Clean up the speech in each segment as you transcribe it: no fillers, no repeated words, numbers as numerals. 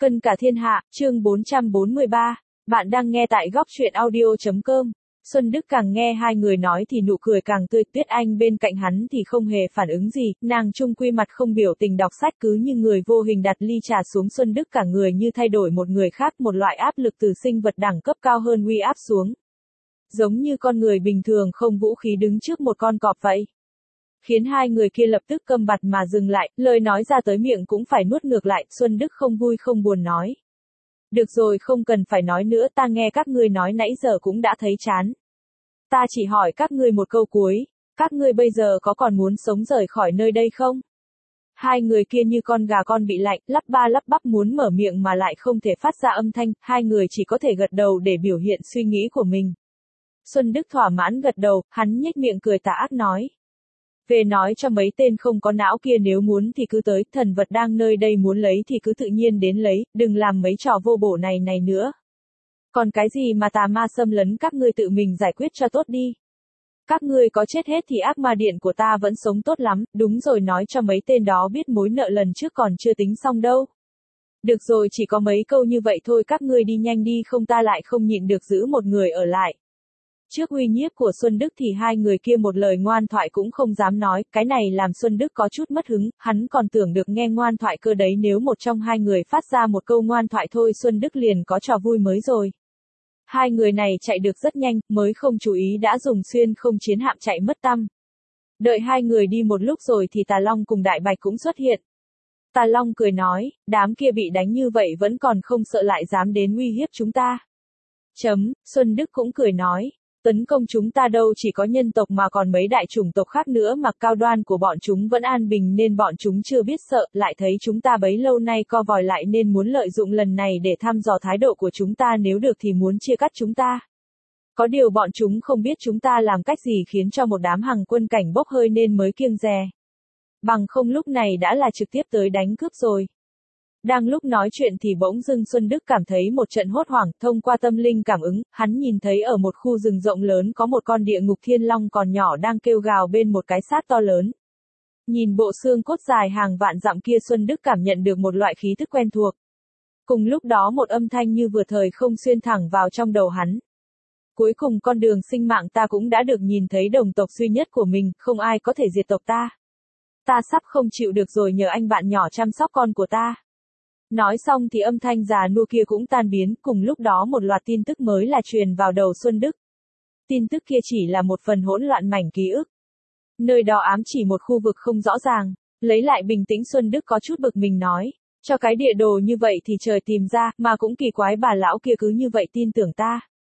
Cân cả thiên hạ, chương 443. Bạn đang nghe tại góc truyện audio.com. Xuân Đức càng nghe hai người nói thì nụ cười càng tươi, Tuyết Anh bên cạnh hắn thì không hề phản ứng gì, nàng chung quy mặt không biểu tình đọc sách cứ như người vô hình đặt ly trà xuống. Xuân Đức cả người như thay đổi một người khác, một loại áp lực từ sinh vật đẳng cấp cao hơn uy áp xuống. Giống như con người bình thường không vũ khí đứng trước một con cọp vậy. Khiến hai người kia lập tức câm bặt mà dừng lại, lời nói ra tới miệng cũng phải nuốt ngược lại. Xuân Đức không vui không buồn nói. Được rồi, không cần phải nói nữa, ta nghe các ngươi nói nãy giờ cũng đã thấy chán. Ta chỉ hỏi các ngươi một câu cuối, các ngươi bây giờ có còn muốn sống rời khỏi nơi đây không? Hai người kia như con gà con bị lạnh, lắp ba lắp bắp muốn mở miệng mà lại không thể phát ra âm thanh, hai người chỉ có thể gật đầu để biểu hiện suy nghĩ của mình. Xuân Đức thỏa mãn gật đầu, hắn nhếch miệng cười tà ác nói. Về nói cho mấy tên không có não kia nếu muốn thì cứ tới, thần vật đang nơi đây muốn lấy thì cứ tự nhiên đến lấy, đừng làm mấy trò vô bổ này nữa. Còn cái gì mà tà ma xâm lấn các ngươi tự mình giải quyết cho tốt đi. Các ngươi có chết hết thì ác ma điện của ta vẫn sống tốt lắm, đúng rồi, nói cho mấy tên đó biết mối nợ lần trước còn chưa tính xong đâu. Được rồi, chỉ có mấy câu như vậy thôi, các ngươi đi nhanh đi không ta lại không nhịn được giữ một người ở lại. Trước uy nhiếp của Xuân Đức thì hai người kia một lời ngoan thoại cũng không dám nói, cái này làm Xuân Đức có chút mất hứng, hắn còn tưởng được nghe ngoan thoại cơ đấy, nếu một trong hai người phát ra một câu ngoan thoại thôi Xuân Đức liền có trò vui mới rồi. Hai người này chạy được rất nhanh, mới không chú ý đã dùng xuyên không chiến hạm chạy mất tăm. Đợi hai người đi một lúc rồi thì Tà Long cùng Đại Bạch cũng xuất hiện. Tà Long cười nói, đám kia bị đánh như vậy vẫn còn không sợ lại dám đến uy hiếp chúng ta. Xuân Đức cũng cười nói. Tấn công chúng ta đâu chỉ có nhân tộc mà còn mấy đại chủng tộc khác nữa, mà cao đoan của bọn chúng vẫn an bình nên bọn chúng chưa biết sợ, lại thấy chúng ta bấy lâu nay co vòi lại nên muốn lợi dụng lần này để thăm dò thái độ của chúng ta, nếu được thì muốn chia cắt chúng ta. Có điều bọn chúng không biết chúng ta làm cách gì khiến cho một đám hằng quân cảnh bốc hơi nên mới kiêng dè. Bằng không lúc này đã là trực tiếp tới đánh cướp rồi. Đang lúc nói chuyện thì bỗng dưng Xuân Đức cảm thấy một trận hốt hoảng, thông qua tâm linh cảm ứng, hắn nhìn thấy ở một khu rừng rộng lớn có một con địa ngục thiên long còn nhỏ đang kêu gào bên một cái xác to lớn. Nhìn bộ xương cốt dài hàng vạn dặm kia Xuân Đức cảm nhận được một loại khí thức quen thuộc. Cùng lúc đó một âm thanh như vừa thời không xuyên thẳng vào trong đầu hắn. Cuối cùng con đường sinh mạng ta cũng đã được nhìn thấy đồng tộc duy nhất của mình, không ai có thể diệt tộc ta. Ta sắp không chịu được rồi, nhờ anh bạn nhỏ chăm sóc con của ta. Nói xong thì âm thanh già nua kia cũng tan biến, cùng lúc đó một loạt tin tức mới là truyền vào đầu Xuân Đức. Tin tức kia chỉ là một phần hỗn loạn mảnh ký ức. Nơi đó ám chỉ một khu vực không rõ ràng. Lấy lại bình tĩnh Xuân Đức có chút bực mình nói. Cho cái địa đồ như vậy thì trời tìm ra, mà cũng kỳ quái bà lão kia cứ như vậy tin tưởng ta.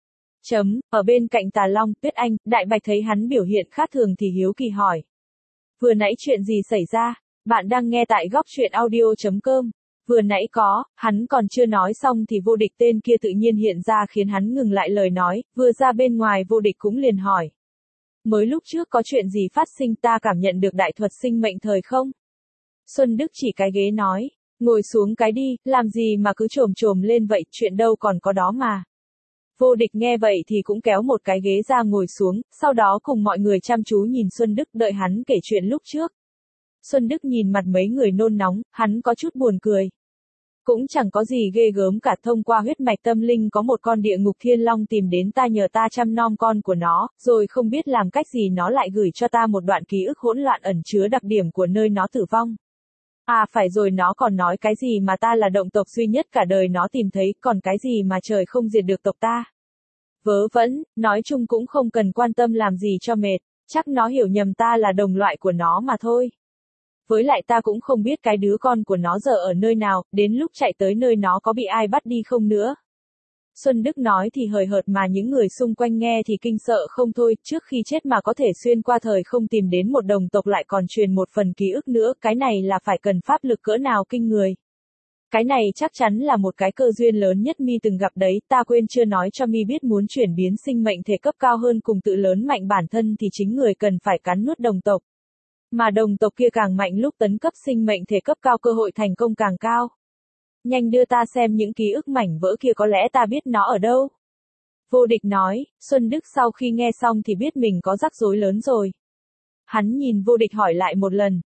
Ở bên cạnh Tà Long, Tuyết Anh, Đại Bạch thấy hắn biểu hiện khác thường thì hiếu kỳ hỏi. Vừa nãy chuyện gì xảy ra? Bạn đang nghe tại góc truyện audio.com. Vừa nãy hắn còn chưa nói xong thì Vô Địch tên kia tự nhiên hiện ra khiến hắn ngừng lại lời nói, vừa ra bên ngoài Vô Địch cũng liền hỏi. Mới lúc trước có chuyện gì phát sinh, ta cảm nhận được đại thuật sinh mệnh thời không? Xuân Đức chỉ cái ghế nói, ngồi xuống cái đi, làm gì mà cứ trồm lên vậy, chuyện đâu còn có đó mà. Vô Địch nghe vậy thì cũng kéo một cái ghế ra ngồi xuống, sau đó cùng mọi người chăm chú nhìn Xuân Đức đợi hắn kể chuyện lúc trước. Xuân Đức nhìn mặt mấy người nôn nóng, hắn có chút buồn cười. Cũng chẳng có gì ghê gớm cả, thông qua huyết mạch tâm linh có một con địa ngục thiên long tìm đến ta nhờ ta chăm nom con của nó, rồi không biết làm cách gì nó lại gửi cho ta một đoạn ký ức hỗn loạn ẩn chứa đặc điểm của nơi nó tử vong. À phải rồi, nó còn nói cái gì mà ta là động tộc duy nhất cả đời nó tìm thấy, còn cái gì mà trời không diệt được tộc ta. Vớ vẩn, nói chung cũng không cần quan tâm làm gì cho mệt, chắc nó hiểu nhầm ta là đồng loại của nó mà thôi. Với lại ta cũng không biết cái đứa con của nó giờ ở nơi nào, đến lúc chạy tới nơi nó có bị ai bắt đi không nữa. Xuân Đức nói thì hời hợt mà những người xung quanh nghe thì kinh sợ không thôi, trước khi chết mà có thể xuyên qua thời không tìm đến một đồng tộc lại còn truyền một phần ký ức nữa, cái này là phải cần pháp lực cỡ nào kinh người. Cái này chắc chắn là một cái cơ duyên lớn nhất mi từng gặp đấy, ta quên chưa nói cho mi biết muốn chuyển biến sinh mệnh thể cấp cao hơn cùng tự lớn mạnh bản thân thì chính người cần phải cắn nuốt đồng tộc. Mà đồng tộc kia càng mạnh lúc tấn cấp sinh mệnh thể cấp cao cơ hội thành công càng cao. Nhanh đưa ta xem những ký ức mảnh vỡ kia, có lẽ ta biết nó ở đâu. Vô Địch nói, Xuân Đức sau khi nghe xong thì biết mình có rắc rối lớn rồi. Hắn nhìn Vô Địch hỏi lại một lần,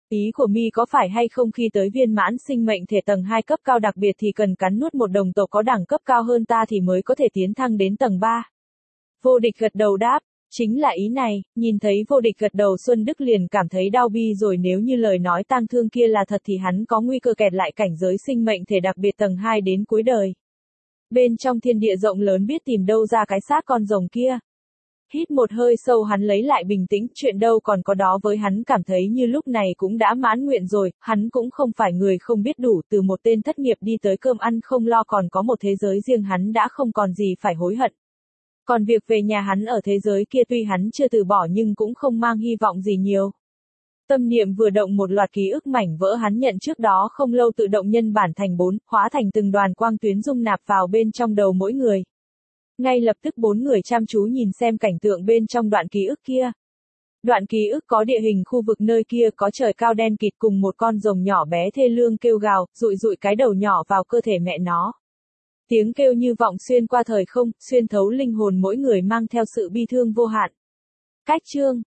Ý của mi có phải hay không khi tới viên mãn sinh mệnh thể tầng 2 cấp cao đặc biệt thì cần cắn nuốt một đồng tộc có đẳng cấp cao hơn ta thì mới có thể tiến thăng đến tầng 3. Vô địch gật đầu đáp, chính là ý này, nhìn thấy vô địch gật đầu Xuân Đức liền cảm thấy đau bi rồi, nếu như lời nói tang thương kia là thật thì hắn có nguy cơ kẹt lại cảnh giới sinh mệnh thể đặc biệt tầng 2 đến cuối đời. Bên trong thiên địa rộng lớn biết tìm đâu ra cái xác con rồng kia. Hít một hơi sâu hắn lấy lại bình tĩnh, chuyện đâu còn có đó với hắn cảm thấy như lúc này cũng đã mãn nguyện rồi, hắn cũng không phải người không biết đủ, từ một tên thất nghiệp đi tới cơm ăn không lo còn có một thế giới riêng hắn đã không còn gì phải hối hận. Còn việc về nhà hắn ở thế giới kia tuy hắn chưa từ bỏ nhưng cũng không mang hy vọng gì nhiều. Tâm niệm vừa động một loạt ký ức mảnh vỡ hắn nhận trước đó không lâu tự động nhân bản thành 4, hóa thành từng đoàn quang tuyến dung nạp vào bên trong đầu mỗi người. Ngay lập tức 4 người chăm chú nhìn xem cảnh tượng bên trong đoạn ký ức kia. Đoạn ký ức có địa hình khu vực nơi kia có trời cao đen kịt cùng một con rồng nhỏ bé thê lương kêu gào, dụi dụi cái đầu nhỏ vào cơ thể mẹ nó. Tiếng kêu như vọng xuyên qua thời không, xuyên thấu linh hồn mỗi người mang theo sự bi thương vô hạn. Cách chương